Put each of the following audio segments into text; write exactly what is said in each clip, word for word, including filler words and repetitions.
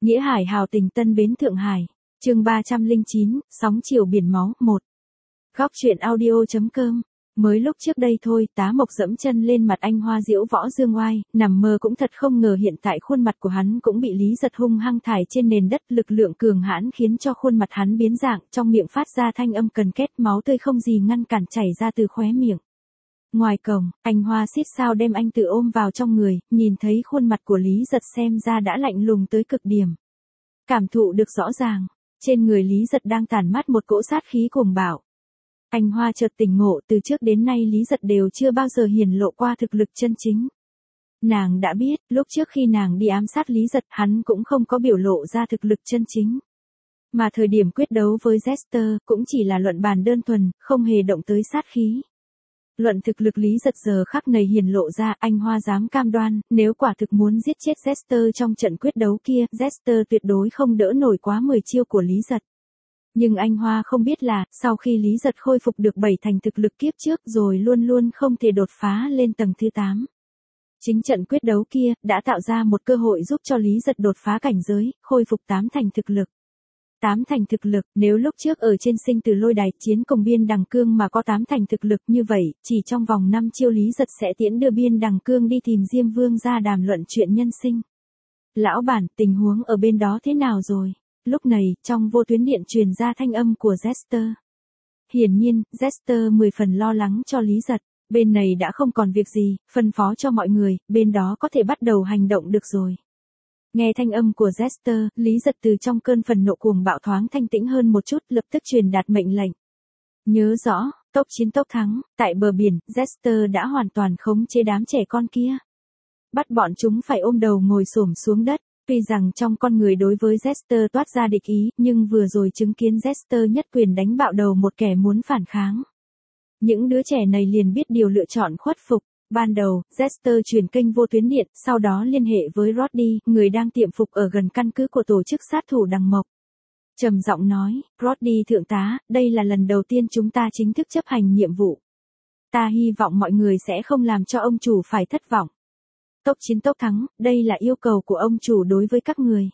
Nghĩa Hải hào tình Tân Bến Thượng Hải. Chương ba trăm lẻ chín, sóng chiều biển máu, một. Góc truyện audio chấm com. Mới lúc trước đây thôi, Tá Mộc dẫm chân lên mặt anh Hoa Diễu Võ Dương Oai, nằm mơ cũng thật không ngờ hiện tại khuôn mặt của hắn cũng bị Lý Giật hung hăng thải trên nền đất, lực lượng cường hãn khiến cho khuôn mặt hắn biến dạng, trong miệng phát ra thanh âm cần két, máu tươi không gì ngăn cản chảy ra từ khóe miệng. Ngoài cổng, anh Hoa xít sao đem anh tự ôm vào trong người, nhìn thấy khuôn mặt của Lý Giật xem ra đã lạnh lùng tới cực điểm. Cảm thụ được rõ ràng, trên người Lý Giật đang tản mát một cỗ sát khí cuồng bạo. Anh Hoa chợt tỉnh ngộ, từ trước đến nay Lý Giật đều chưa bao giờ hiển lộ qua thực lực chân chính. Nàng đã biết, lúc trước khi nàng đi ám sát Lý Giật, hắn cũng không có biểu lộ ra thực lực chân chính. Mà thời điểm quyết đấu với Jester, cũng chỉ là luận bàn đơn thuần, không hề động tới sát khí. Luận thực lực Lý Giật giờ khắc này hiển lộ ra, anh Hoa dám cam đoan, nếu quả thực muốn giết chết Jester trong trận quyết đấu kia, Jester tuyệt đối không đỡ nổi quá mười chiêu của Lý Giật. Nhưng anh Hoa không biết là, sau khi Lý Giật khôi phục được bảy thành thực lực kiếp trước rồi luôn luôn không thể đột phá lên tầng thứ tám. Chính trận quyết đấu kia, đã tạo ra một cơ hội giúp cho Lý Giật đột phá cảnh giới, khôi phục tám thành thực lực. Tám thành thực lực, nếu lúc trước ở trên sinh tử lôi đài chiến cùng Biên Đằng Cương mà có tám thành thực lực như vậy, chỉ trong vòng năm chiêu Lý Giật sẽ tiễn đưa Biên Đằng Cương đi tìm Diêm Vương ra đàm luận chuyện nhân sinh. Lão bản, tình huống ở bên đó thế nào rồi? Lúc này, trong vô tuyến điện truyền ra thanh âm của Jester. Hiển nhiên, Jester mười phần lo lắng cho Lý Giật, bên này đã không còn việc gì, phân phó cho mọi người, bên đó có thể bắt đầu hành động được rồi. Nghe thanh âm của Jester, Lý Giật từ trong cơn phần nộ cuồng bạo thoáng thanh tĩnh hơn một chút, lập tức truyền đạt mệnh lệnh. Nhớ rõ, tốc chiến tốc thắng, tại bờ biển, Jester đã hoàn toàn khống chế đám trẻ con kia. Bắt bọn chúng phải ôm đầu ngồi xổm xuống đất. Tuy rằng trong con người đối với Jester toát ra địch ý, nhưng vừa rồi chứng kiến Jester nhất quyền đánh bạo đầu một kẻ muốn phản kháng. Những đứa trẻ này liền biết điều lựa chọn khuất phục. Ban đầu, Jester truyền kênh vô tuyến điện, sau đó liên hệ với Roddy, người đang tiệm phục ở gần căn cứ của tổ chức sát thủ Đằng Mộc. Trầm giọng nói, Roddy thượng tá, đây là lần đầu tiên chúng ta chính thức chấp hành nhiệm vụ. Ta hy vọng mọi người sẽ không làm cho ông chủ phải thất vọng. Tốc chiến tốc thắng, đây là yêu cầu của ông chủ đối với các người.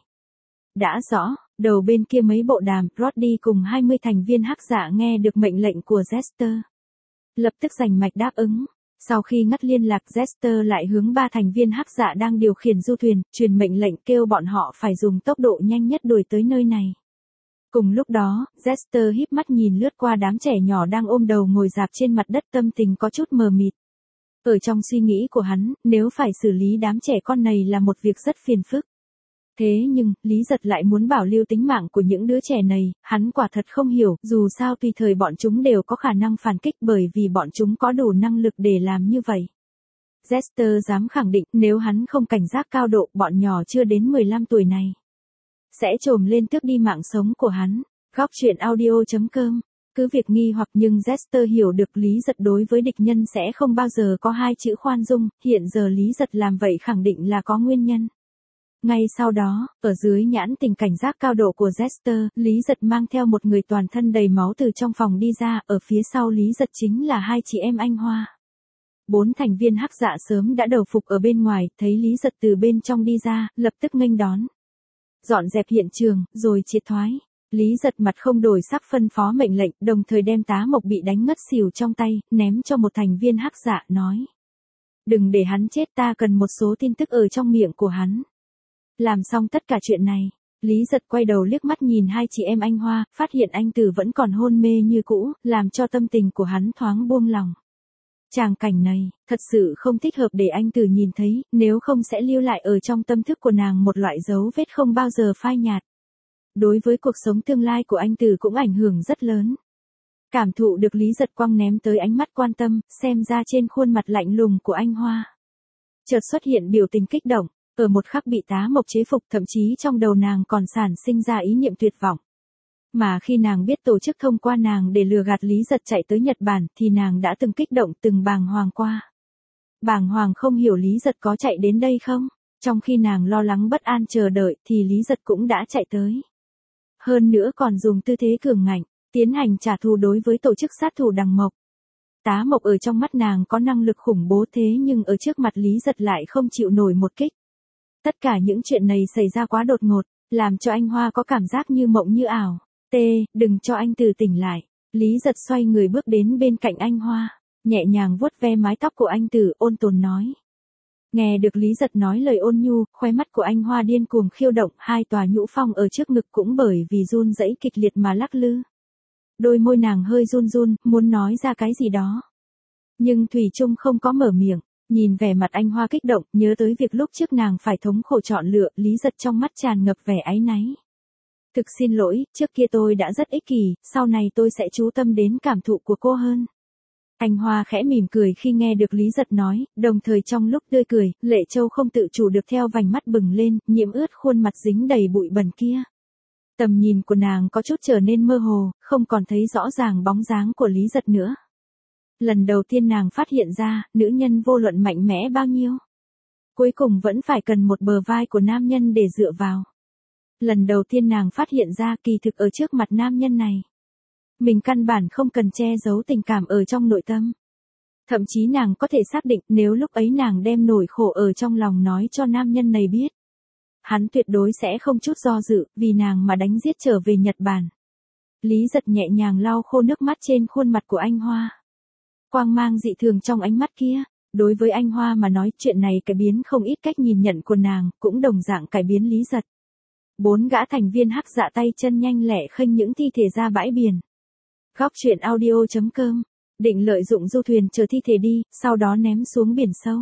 Đã rõ, đầu bên kia mấy bộ đàm, Roddy cùng hai mươi thành viên hắc dạ nghe được mệnh lệnh của Jester. Lập tức rành mạch đáp ứng. Sau khi ngắt liên lạc, Jester lại hướng ba thành viên hắc dạ đang điều khiển du thuyền, truyền mệnh lệnh kêu bọn họ phải dùng tốc độ nhanh nhất đuổi tới nơi này. Cùng lúc đó, Jester híp mắt nhìn lướt qua đám trẻ nhỏ đang ôm đầu ngồi rạp trên mặt đất, tâm tình có chút mờ mịt. Ở trong suy nghĩ của hắn, nếu phải xử lý đám trẻ con này là một việc rất phiền phức. Thế nhưng, Lý Giật lại muốn bảo lưu tính mạng của những đứa trẻ này, hắn quả thật không hiểu, dù sao tùy thời bọn chúng đều có khả năng phản kích bởi vì bọn chúng có đủ năng lực để làm như vậy. Jester dám khẳng định, nếu hắn không cảnh giác cao độ, bọn nhỏ chưa đến mười lăm tuổi này sẽ trồm lên tước đi mạng sống của hắn. Góc truyện audio chấm com. Cứ việc nghi hoặc nhưng Jester hiểu được Lý Giật đối với địch nhân sẽ không bao giờ có hai chữ khoan dung, hiện giờ Lý Giật làm vậy khẳng định là có nguyên nhân. Ngay sau đó, ở dưới nhãn tình cảnh giác cao độ của Jester, Lý Giật mang theo một người toàn thân đầy máu từ trong phòng đi ra, ở phía sau Lý Giật chính là hai chị em anh Hoa. Bốn thành viên hắc dạ sớm đã đầu phục ở bên ngoài, thấy Lý Giật từ bên trong đi ra, lập tức nghênh đón. Dọn dẹp hiện trường, rồi triệt thoái. Lý Giật mặt không đổi sắc phân phó mệnh lệnh, đồng thời đem Tá Mộc bị đánh ngất xỉu trong tay, ném cho một thành viên hắc dạ, nói. Đừng để hắn chết, ta cần một số tin tức ở trong miệng của hắn. Làm xong tất cả chuyện này, Lý Giật quay đầu liếc mắt nhìn hai chị em anh Hoa, phát hiện anh Tử vẫn còn hôn mê như cũ, làm cho tâm tình của hắn thoáng buông lòng. Tràng cảnh này, thật sự không thích hợp để anh Tử nhìn thấy, nếu không sẽ lưu lại ở trong tâm thức của nàng một loại dấu vết không bao giờ phai nhạt. Đối với cuộc sống tương lai của anh Tử cũng ảnh hưởng rất lớn. Cảm thụ được Lý Giật quăng ném tới ánh mắt quan tâm, xem ra trên khuôn mặt lạnh lùng của anh Hoa chợt xuất hiện biểu tình kích động, ở một khắc bị Tá Mộc chế phục, thậm chí trong đầu nàng còn sản sinh ra ý niệm tuyệt vọng. Mà khi nàng biết tổ chức thông qua nàng để lừa gạt Lý Giật chạy tới Nhật Bản thì nàng đã từng kích động, từng bàng hoàng qua. Bàng hoàng không hiểu Lý Giật có chạy đến đây không? Trong khi nàng lo lắng bất an chờ đợi thì Lý Giật cũng đã chạy tới. Hơn nữa còn dùng tư thế cường ngạnh, tiến hành trả thù đối với tổ chức sát thủ Đằng Mộc. Tá Mộc ở trong mắt nàng có năng lực khủng bố thế nhưng ở trước mặt Lý Giật lại không chịu nổi một kích. Tất cả những chuyện này xảy ra quá đột ngột, làm cho anh Hoa có cảm giác như mộng như ảo. T, đừng cho anh từ tỉnh lại. Lý Giật xoay người bước đến bên cạnh anh Hoa, nhẹ nhàng vuốt ve mái tóc của anh Tử, ôn tồn nói. Nghe được Lý Giật nói lời ôn nhu, khóe mắt của anh Hoa điên cuồng khiêu động, hai tòa nhũ phong ở trước ngực cũng bởi vì run rẩy kịch liệt mà lắc lư. Đôi môi nàng hơi run run, muốn nói ra cái gì đó. Nhưng thủy chung không có mở miệng, nhìn vẻ mặt anh Hoa kích động, nhớ tới việc lúc trước nàng phải thống khổ chọn lựa, Lý Giật trong mắt tràn ngập vẻ áy náy. Thực xin lỗi, trước kia tôi đã rất ích kỷ, sau này tôi sẽ chú tâm đến cảm thụ của cô hơn. Anh Hoa khẽ mỉm cười khi nghe được Lý Giật nói, đồng thời trong lúc tươi cười, Lệ Châu không tự chủ được theo vành mắt bừng lên, nhiễm ướt khuôn mặt dính đầy bụi bẩn kia. Tầm nhìn của nàng có chút trở nên mơ hồ, không còn thấy rõ ràng bóng dáng của Lý Giật nữa. Lần đầu tiên nàng phát hiện ra, nữ nhân vô luận mạnh mẽ bao nhiêu, cuối cùng vẫn phải cần một bờ vai của nam nhân để dựa vào. Lần đầu tiên nàng phát hiện ra kỳ thực ở trước mặt nam nhân này, mình căn bản không cần che giấu tình cảm ở trong nội tâm. Thậm chí nàng có thể xác định nếu lúc ấy nàng đem nỗi khổ ở trong lòng nói cho nam nhân này biết, hắn tuyệt đối sẽ không chút do dự, vì nàng mà đánh giết trở về Nhật Bản. Lý Giật nhẹ nhàng lau khô nước mắt trên khuôn mặt của anh Hoa. Quang mang dị thường trong ánh mắt kia, đối với anh Hoa mà nói chuyện này cải biến không ít cách nhìn nhận của nàng, cũng đồng dạng cải biến Lý Giật. Bốn gã thành viên hắc dạ tay chân nhanh lẹ khênh những thi thể ra bãi biển. Góc truyện audio chấm com, định lợi dụng du thuyền chờ thi thể đi, sau đó ném xuống biển sâu.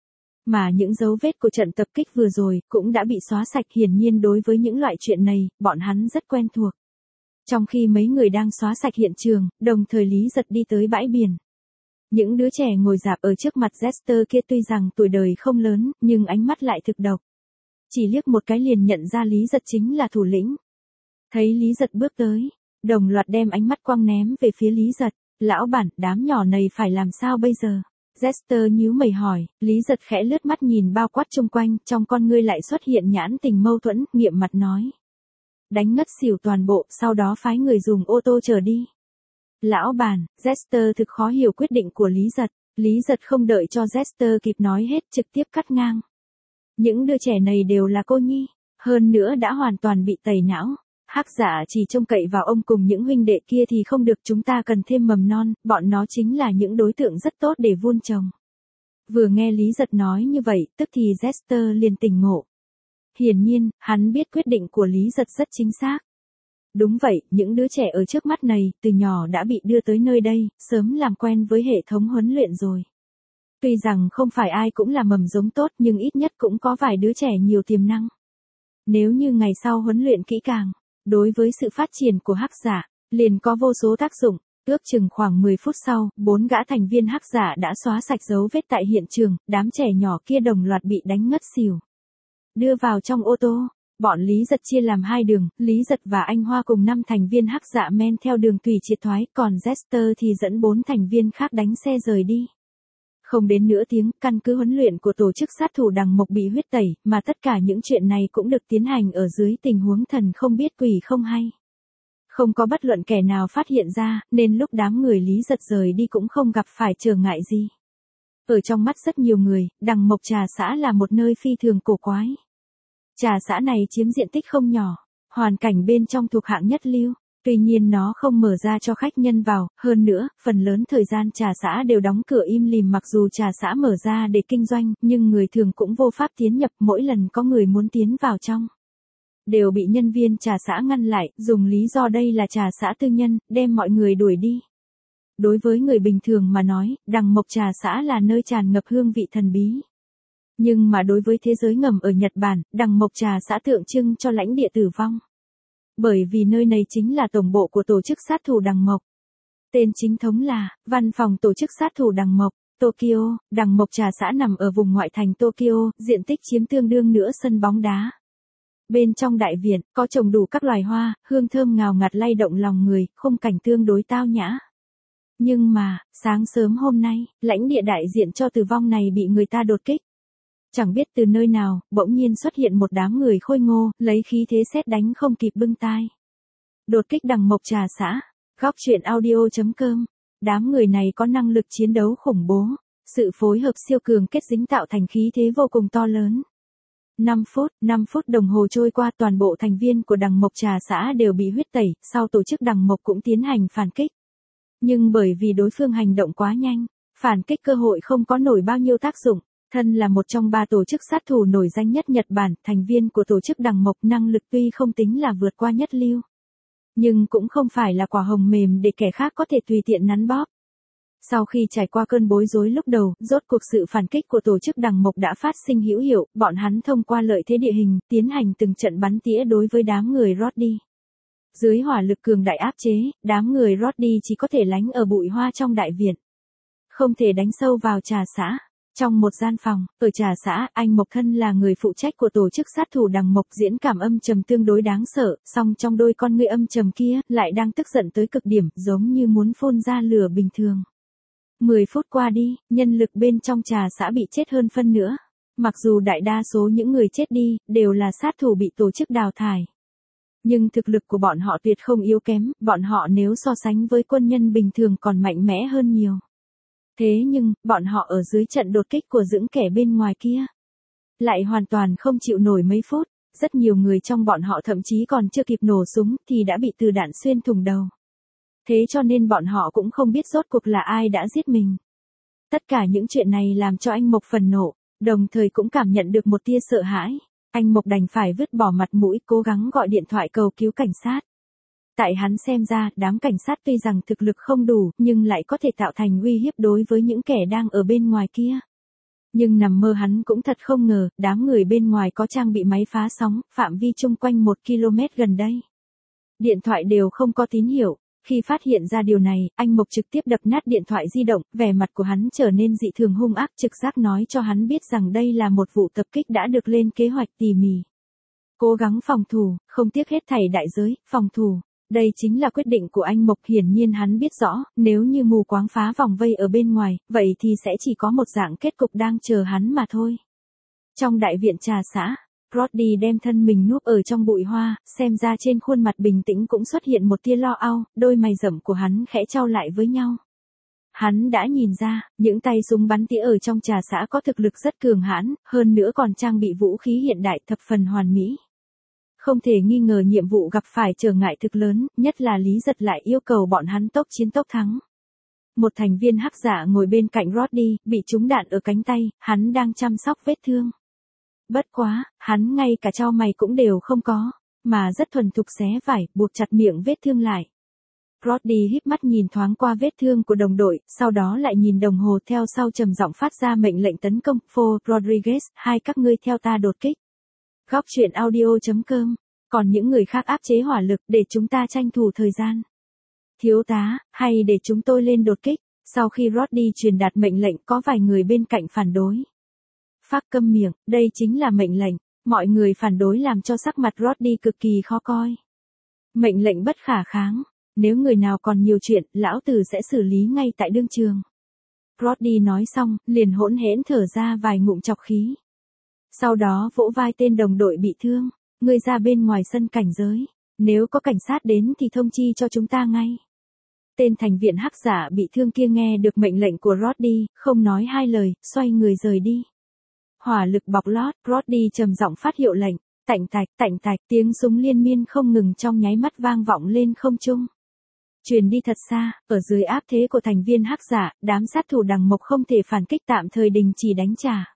Mà những dấu vết của trận tập kích vừa rồi cũng đã bị xóa sạch, hiển nhiên đối với những loại chuyện này, bọn hắn rất quen thuộc. Trong khi mấy người đang xóa sạch hiện trường, đồng thời Lý Giật đi tới bãi biển. Những đứa trẻ ngồi rạp ở trước mặt Jester kia tuy rằng tuổi đời không lớn, nhưng ánh mắt lại thực độc. Chỉ liếc một cái liền nhận ra Lý Giật chính là thủ lĩnh. Thấy Lý Giật bước tới, đồng loạt đem ánh mắt quăng ném về phía Lý Giật. Lão bản, đám nhỏ này phải làm sao bây giờ? Jester nhíu mày hỏi, Lý Giật khẽ lướt mắt nhìn bao quát chung quanh, trong con ngươi lại xuất hiện nhãn tình mâu thuẫn, nghiệm mặt nói. Đánh ngất xỉu toàn bộ, sau đó phái người dùng ô tô chở đi. Lão bản, Jester thực khó hiểu quyết định của Lý Giật. Lý Giật không đợi cho Jester kịp nói hết, trực tiếp cắt ngang. Những đứa trẻ này đều là cô nhi, hơn nữa đã hoàn toàn bị tẩy não. Hắc giả chỉ trông cậy vào ông cùng những huynh đệ kia thì không được, chúng ta cần thêm mầm non, bọn nó chính là những đối tượng rất tốt để vun trồng. Vừa nghe Lý Giật nói như vậy, tức thì Jester liền tỉnh ngộ. Hiển nhiên, hắn biết quyết định của Lý Giật rất chính xác. Đúng vậy, những đứa trẻ ở trước mắt này, từ nhỏ đã bị đưa tới nơi đây, sớm làm quen với hệ thống huấn luyện rồi. Tuy rằng không phải ai cũng là mầm giống tốt nhưng ít nhất cũng có vài đứa trẻ nhiều tiềm năng. Nếu như ngày sau huấn luyện kỹ càng, đối với sự phát triển của hắc giả, liền có vô số tác dụng. Ước chừng khoảng mười phút sau, bốn gã thành viên hắc giả đã xóa sạch dấu vết tại hiện trường, đám trẻ nhỏ kia đồng loạt bị đánh ngất xỉu. Đưa vào trong ô tô, bọn Lý Giật chia làm hai đường, Lý Giật và anh Hoa cùng năm thành viên hắc dạ men theo đường tùy triệt thoái, còn Jester thì dẫn bốn thành viên khác đánh xe rời đi. Không đến nửa tiếng, căn cứ huấn luyện của tổ chức sát thủ Đằng Mộc bị huyết tẩy, mà tất cả những chuyện này cũng được tiến hành ở dưới tình huống thần không biết quỷ không hay. Không có bất luận kẻ nào phát hiện ra, nên lúc đám người Lý Giật rời đi cũng không gặp phải trở ngại gì. Ở trong mắt rất nhiều người, Đằng Mộc Trà xã là một nơi phi thường cổ quái. Trà xã này chiếm diện tích không nhỏ, hoàn cảnh bên trong thuộc hạng nhất lưu. Tuy nhiên nó không mở ra cho khách nhân vào, hơn nữa, phần lớn thời gian trà xã đều đóng cửa im lìm, mặc dù trà xã mở ra để kinh doanh, nhưng người thường cũng vô pháp tiến nhập, mỗi lần có người muốn tiến vào trong, đều bị nhân viên trà xã ngăn lại, dùng lý do đây là trà xã tư nhân, đem mọi người đuổi đi. Đối với người bình thường mà nói, Đằng Mộc Trà xã là nơi tràn ngập hương vị thần bí. Nhưng mà đối với thế giới ngầm ở Nhật Bản, Đằng Mộc Trà xã tượng trưng cho lãnh địa tử vong. Bởi vì nơi này chính là tổng bộ của tổ chức sát thủ Đằng Mộc. Tên chính thống là Văn phòng tổ chức sát thủ Đằng Mộc, Tokyo. Đằng Mộc Trà xã nằm ở vùng ngoại thành Tokyo, diện tích chiếm tương đương nửa sân bóng đá. Bên trong đại viện, có trồng đủ các loài hoa, hương thơm ngào ngạt lay động lòng người, khung cảnh tương đối tao nhã. Nhưng mà, sáng sớm hôm nay, lãnh địa đại diện cho tử vong này bị người ta đột kích. Chẳng biết từ nơi nào, bỗng nhiên xuất hiện một đám người khôi ngô, lấy khí thế sét đánh không kịp bưng tai. Đột kích Đằng Mộc Trà xã. Góc truyện audio chấm com. Đám người này có năng lực chiến đấu khủng bố. Sự phối hợp siêu cường kết dính tạo thành khí thế vô cùng to lớn. năm phút, năm phút đồng hồ trôi qua, toàn bộ thành viên của Đằng Mộc Trà xã đều bị huyết tẩy, sau tổ chức Đằng Mộc cũng tiến hành phản kích. Nhưng bởi vì đối phương hành động quá nhanh, phản kích cơ hội không có nổi bao nhiêu tác dụng. Thân là một trong ba tổ chức sát thủ nổi danh nhất Nhật Bản, thành viên của tổ chức Đằng Mộc năng lực tuy không tính là vượt qua nhất lưu, nhưng cũng không phải là quả hồng mềm để kẻ khác có thể tùy tiện nắn bóp. Sau khi trải qua cơn bối rối lúc đầu, rốt cuộc sự phản kích của tổ chức Đằng Mộc đã phát sinh hữu hiệu, bọn hắn thông qua lợi thế địa hình, tiến hành từng trận bắn tỉa đối với đám người Roddy. Dưới hỏa lực cường đại áp chế, đám người Roddy chỉ có thể lánh ở bụi hoa trong đại viện, không thể đánh sâu vào Trà xã. Trong một gian phòng, ở Trà xã, anh Mộc Thân là người phụ trách của tổ chức sát thủ Đằng Mộc, diễn cảm âm trầm tương đối đáng sợ, song trong đôi con ngươi âm trầm kia, lại đang tức giận tới cực điểm, giống như muốn phun ra lửa bình thường. mười phút qua đi, nhân lực bên trong Trà xã bị chết hơn phân nữa. Mặc dù đại đa số những người chết đi, đều là sát thủ bị tổ chức đào thải. Nhưng thực lực của bọn họ tuyệt không yếu kém, bọn họ nếu so sánh với quân nhân bình thường còn mạnh mẽ hơn nhiều. Thế nhưng, bọn họ ở dưới trận đột kích của những kẻ bên ngoài kia, lại hoàn toàn không chịu nổi mấy phút, rất nhiều người trong bọn họ thậm chí còn chưa kịp nổ súng thì đã bị từ đạn xuyên thủng đầu. Thế cho nên bọn họ cũng không biết rốt cuộc là ai đã giết mình. Tất cả những chuyện này làm cho anh Mộc phần nộ, đồng thời cũng cảm nhận được một tia sợ hãi. Anh Mộc đành phải vứt bỏ mặt mũi, cố gắng gọi điện thoại cầu cứu cảnh sát. Tại hắn xem ra, đám cảnh sát tuy rằng thực lực không đủ, nhưng lại có thể tạo thành uy hiếp đối với những kẻ đang ở bên ngoài kia. Nhưng nằm mơ hắn cũng thật không ngờ, đám người bên ngoài có trang bị máy phá sóng, phạm vi chung quanh một ki lô mét gần đây. Điện thoại đều không có tín hiệu. Khi phát hiện ra điều này, anh Mộc trực tiếp đập nát điện thoại di động, vẻ mặt của hắn trở nên dị thường hung ác, trực giác nói cho hắn biết rằng đây là một vụ tập kích đã được lên kế hoạch tỉ mỉ. Cố gắng phòng thủ, không tiếc hết thảy đại giới, phòng thủ. Đây chính là quyết định của anh Mộc, hiển nhiên hắn biết rõ, nếu như mù quáng phá vòng vây ở bên ngoài, vậy thì sẽ chỉ có một dạng kết cục đang chờ hắn mà thôi. Trong đại viện Trà xã, Roddy đem thân mình núp ở trong bụi hoa, xem ra trên khuôn mặt bình tĩnh cũng xuất hiện một tia lo âu, đôi mày rậm của hắn khẽ chau lại với nhau. Hắn đã nhìn ra, những tay súng bắn tỉa ở trong Trà xã có thực lực rất cường hãn, hơn nữa còn trang bị vũ khí hiện đại thập phần hoàn mỹ. Không thể nghi ngờ nhiệm vụ gặp phải trở ngại thực lớn, nhất là Lý Giật lại yêu cầu bọn hắn tốc chiến tốc thắng. Một thành viên hắc giả ngồi bên cạnh Roddy, bị trúng đạn ở cánh tay, hắn đang chăm sóc vết thương. Bất quá, hắn ngay cả chau mày cũng đều không có, mà rất thuần thục xé vải, buộc chặt miệng vết thương lại. Roddy híp mắt nhìn thoáng qua vết thương của đồng đội, sau đó lại nhìn đồng hồ theo sau trầm giọng phát ra mệnh lệnh tấn công. Fo Rodriguez, hai các ngươi theo ta đột kích. Góc truyện audio chấm com, còn những người khác áp chế hỏa lực để chúng ta tranh thủ thời gian. Thiếu tá, hay để chúng tôi lên đột kích. Sau khi Roddy truyền đạt mệnh lệnh, có vài người bên cạnh phản đối. Phác câm miệng, đây chính là mệnh lệnh. Mọi người phản đối làm cho sắc mặt Roddy cực kỳ khó coi. Mệnh lệnh bất khả kháng. Nếu người nào còn nhiều chuyện, lão tử sẽ xử lý ngay tại đương trường. Roddy nói xong, liền hỗn hển thở ra vài ngụm trọc khí. Sau đó vỗ vai tên đồng đội bị thương. Ngươi ra bên ngoài sân cảnh giới. Nếu có cảnh sát đến thì thông chi cho chúng ta ngay. Tên thành viên hắc giả bị thương kia nghe được mệnh lệnh của Roddy, không nói hai lời, xoay người rời đi. Hỏa lực bọc lót, Roddy trầm giọng phát hiệu lệnh, tạnh tạch, tạnh tạch, tiếng súng liên miên không ngừng trong nháy mắt vang vọng lên không trung. Truyền đi thật xa, ở dưới áp thế của thành viên hắc giả, đám sát thủ Đằng Mộc không thể phản kích, tạm thời đình chỉ đánh trả.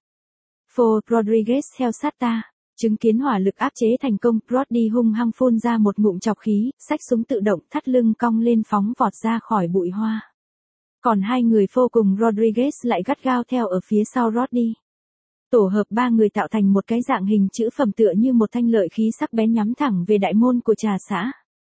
Fo Rodriguez theo sát ta. Chứng kiến hỏa lực áp chế thành công, Roddy hung hăng phun ra một ngụm trọc khí, xách súng tự động thắt lưng cong lên phóng vọt ra khỏi bụi hoa. Còn hai người Fo cùng Rodriguez lại gắt gao theo ở phía sau Roddy. Tổ hợp ba người tạo thành một cái dạng hình chữ phẩm tựa như một thanh lợi khí sắc bén nhắm thẳng về đại môn của Trà xã.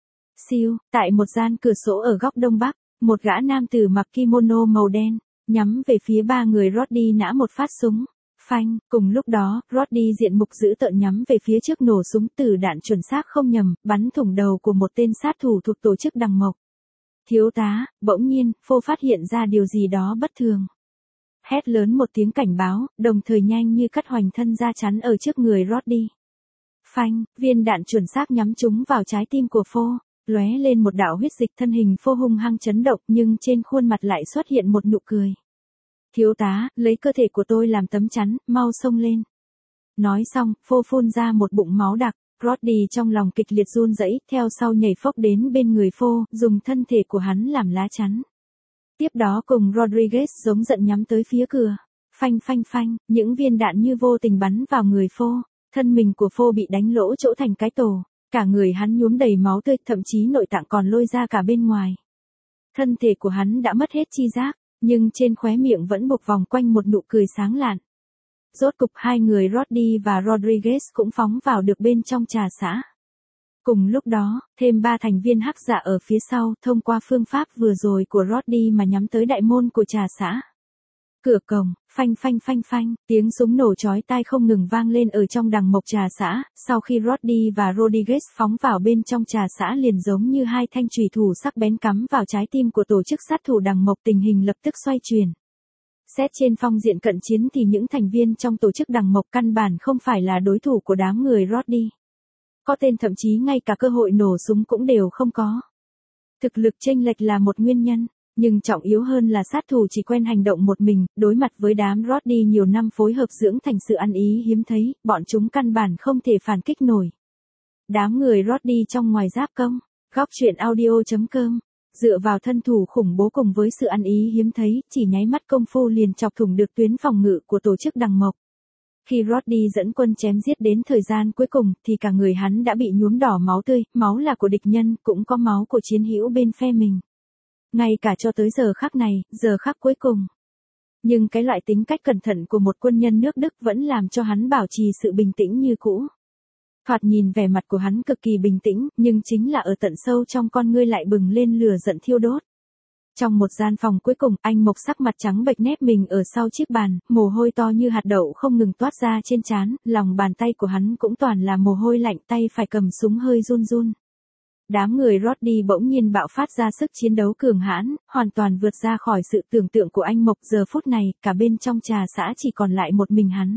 Siêu, tại một gian cửa sổ ở góc đông bắc, một gã nam tử mặc kimono màu đen, nhắm về phía ba người Roddy nã một phát súng. Phanh, cùng lúc đó, Roddy diện mục dữ tợn nhắm về phía trước nổ súng, từ đạn chuẩn xác không nhầm, bắn thủng đầu của một tên sát thủ thuộc tổ chức Đằng Mộc. Thiếu tá, bỗng nhiên, Fo phát hiện ra điều gì đó bất thường. Hét lớn một tiếng cảnh báo, đồng thời nhanh như cắt hoành thân ra chắn ở trước người Roddy. Phanh, viên đạn chuẩn xác nhắm trúng vào trái tim của Fo, lóe lên một đạo huyết dịch, thân hình Fo hung hăng chấn động, nhưng trên khuôn mặt lại xuất hiện một nụ cười. Thiếu tá, lấy cơ thể của tôi làm tấm chắn, mau xông lên. Nói xong, phô phun ra một bụng máu đặc. Roddy trong lòng kịch liệt run rẩy, theo sau nhảy phốc đến bên người phô, dùng thân thể của hắn làm lá chắn. Tiếp đó cùng Rodriguez giống giận nhắm tới phía cửa. Phanh phanh phanh, những viên đạn như vô tình bắn vào người phô. Thân mình của phô bị đánh lỗ chỗ thành cái tổ. Cả người hắn nhuốm đầy máu tươi, thậm chí nội tạng còn lôi ra cả bên ngoài. Thân thể của hắn đã mất hết chi giác, nhưng trên khóe miệng vẫn buộc vòng quanh một nụ cười sáng lạn. Rốt cục hai người Roddy và Rodriguez cũng phóng vào được bên trong trà xã. Cùng lúc đó, thêm ba thành viên hắc dạ ở phía sau thông qua phương pháp vừa rồi của Roddy mà nhắm tới đại môn của trà xã. Cửa cổng, phanh phanh phanh phanh, tiếng súng nổ chói tai không ngừng vang lên ở trong đằng mộc trà xã, sau khi Roddy và Rodriguez phóng vào bên trong trà xã liền giống như hai thanh chùy thủ sắc bén cắm vào trái tim của tổ chức sát thủ đằng mộc, tình hình lập tức xoay chuyển. Xét trên phong diện cận chiến thì những thành viên trong tổ chức đằng mộc căn bản không phải là đối thủ của đám người Roddy. Có tên thậm chí ngay cả cơ hội nổ súng cũng đều không có. Thực lực chênh lệch là một nguyên nhân, nhưng trọng yếu hơn là sát thủ chỉ quen hành động một mình, đối mặt với đám Roddy nhiều năm phối hợp dưỡng thành sự ăn ý hiếm thấy, bọn chúng căn bản không thể phản kích nổi. Đám người Roddy trong ngoài giáp công, góc truyện audio chấm com. Dựa vào thân thủ khủng bố cùng với sự ăn ý hiếm thấy, chỉ nháy mắt công phu liền chọc thủng được tuyến phòng ngự của tổ chức đằng mộc. Khi Roddy dẫn quân chém giết đến thời gian cuối cùng thì cả người hắn đã bị nhuốm đỏ máu tươi, máu là của địch nhân, cũng có máu của chiến hữu bên phe mình. Ngay cả cho tới giờ khắc này, giờ khắc cuối cùng. Nhưng cái loại tính cách cẩn thận của một quân nhân nước Đức vẫn làm cho hắn bảo trì sự bình tĩnh như cũ. Thoạt nhìn vẻ mặt của hắn cực kỳ bình tĩnh, nhưng chính là ở tận sâu trong con ngươi lại bừng lên lửa giận thiêu đốt. Trong một gian phòng cuối cùng, anh Mộc sắc mặt trắng bệch nép mình ở sau chiếc bàn, mồ hôi to như hạt đậu không ngừng toát ra trên trán, lòng bàn tay của hắn cũng toàn là mồ hôi lạnh, tay phải cầm súng hơi run run. Đám người Roddy bỗng nhiên bạo phát ra sức chiến đấu cường hãn, hoàn toàn vượt ra khỏi sự tưởng tượng của anh Mộc. Giờ phút này, cả bên trong trà xã chỉ còn lại một mình hắn.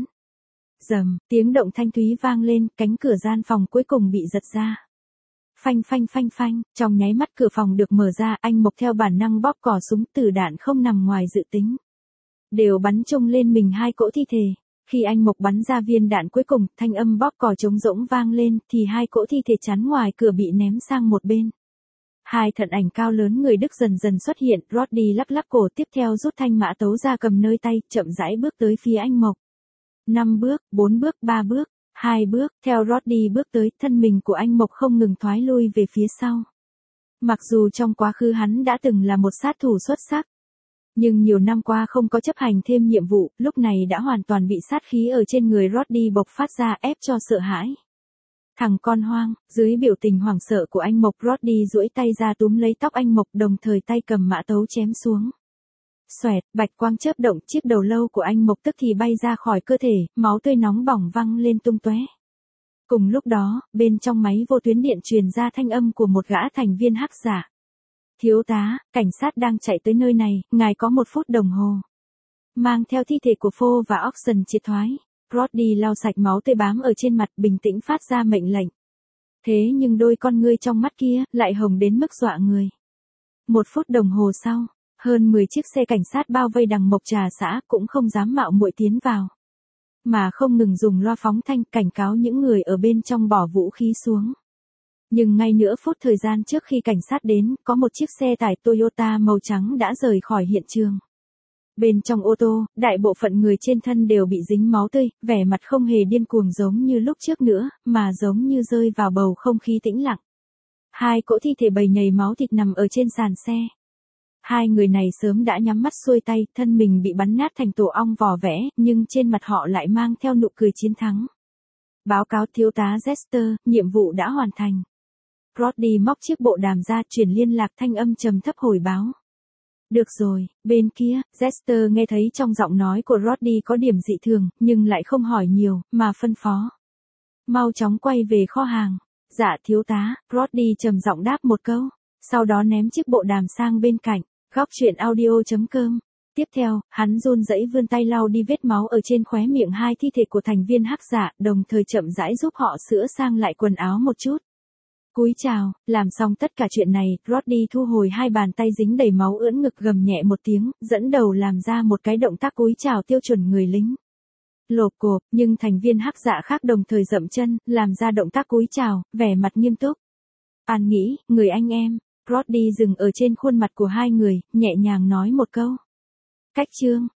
Rầm, tiếng động thanh thúy vang lên, cánh cửa gian phòng cuối cùng bị giật ra. Phanh phanh phanh phanh, trong nháy mắt cửa phòng được mở ra, anh Mộc theo bản năng bóp cò súng, tử đạn không nằm ngoài dự tính. Đều bắn chung lên mình hai cỗ thi thể. Khi anh Mộc bắn ra viên đạn cuối cùng, thanh âm bóp cò trống rỗng vang lên, thì hai cỗ thi thể chắn ngoài cửa bị ném sang một bên. Hai thân ảnh cao lớn người Đức dần dần xuất hiện, Roddy lắc lắc cổ, tiếp theo rút thanh mã tấu ra cầm nơi tay, chậm rãi bước tới phía anh Mộc. Năm bước, bốn bước, ba bước, hai bước, theo Roddy bước tới, thân mình của anh Mộc không ngừng thoái lui về phía sau. Mặc dù trong quá khứ hắn đã từng là một sát thủ xuất sắc, nhưng nhiều năm qua không có chấp hành thêm nhiệm vụ, lúc này đã hoàn toàn bị sát khí ở trên người Roddy bộc phát ra, ép cho sợ hãi. Thằng con hoang, dưới biểu tình hoảng sợ của anh Mộc, Roddy duỗi tay ra túm lấy tóc anh Mộc, đồng thời tay cầm mã tấu chém xuống. Xoẹt, bạch quang chớp động, chiếc đầu lâu của anh Mộc tức thì bay ra khỏi cơ thể, máu tươi nóng bỏng văng lên tung tóe. Cùng lúc đó, bên trong máy vô tuyến điện truyền ra thanh âm của một gã thành viên hắc giả. Thiếu tá, cảnh sát đang chạy tới nơi này, ngài có một phút đồng hồ. Mang theo thi thể của Phô và Oxen triệt thoái. Roddy lau sạch máu tươi bám ở trên mặt, bình tĩnh phát ra mệnh lệnh. Thế nhưng đôi con ngươi trong mắt kia, lại hồng đến mức dọa người. Một phút đồng hồ sau, hơn mười chiếc xe cảnh sát bao vây đằng mộc trà xã cũng không dám mạo muội tiến vào. Mà không ngừng dùng loa phóng thanh cảnh cáo những người ở bên trong bỏ vũ khí xuống. Nhưng ngay nửa phút thời gian trước khi cảnh sát đến, có một chiếc xe tải Toyota màu trắng đã rời khỏi hiện trường. Bên trong ô tô, đại bộ phận người trên thân đều bị dính máu tươi, vẻ mặt không hề điên cuồng giống như lúc trước nữa, mà giống như rơi vào bầu không khí tĩnh lặng. Hai cỗ thi thể bầy nhầy máu thịt nằm ở trên sàn xe. Hai người này sớm đã nhắm mắt xuôi tay, thân mình bị bắn nát thành tổ ong vỏ vẽ, nhưng trên mặt họ lại mang theo nụ cười chiến thắng. Báo cáo thiếu tá Jester, nhiệm vụ đã hoàn thành. Roddy móc chiếc bộ đàm ra, truyền liên lạc, thanh âm trầm thấp hồi báo. Được rồi, bên kia, Jester nghe thấy trong giọng nói của Roddy có điểm dị thường, nhưng lại không hỏi nhiều, mà phân phó. Mau chóng quay về kho hàng. Dạ thiếu tá, Roddy trầm giọng đáp một câu, sau đó ném chiếc bộ đàm sang bên cạnh. Góc truyện audio chấm com. Tiếp theo, hắn run rẩy vươn tay lau đi vết máu ở trên khóe miệng hai thi thể của thành viên hắc giả, đồng thời chậm rãi giúp họ sửa sang lại quần áo một chút. Cúi chào, làm xong tất cả chuyện này, Roddy thu hồi hai bàn tay dính đầy máu ưỡn ngực, gầm nhẹ một tiếng, dẫn đầu làm ra một cái động tác cúi chào tiêu chuẩn người lính. lộp cộp, nhưng thành viên hắc dạ khác đồng thời dậm chân, làm ra động tác cúi chào, vẻ mặt nghiêm túc. An nghĩ, người anh em, Roddy dừng ở trên khuôn mặt của hai người, nhẹ nhàng nói một câu. Cách chương.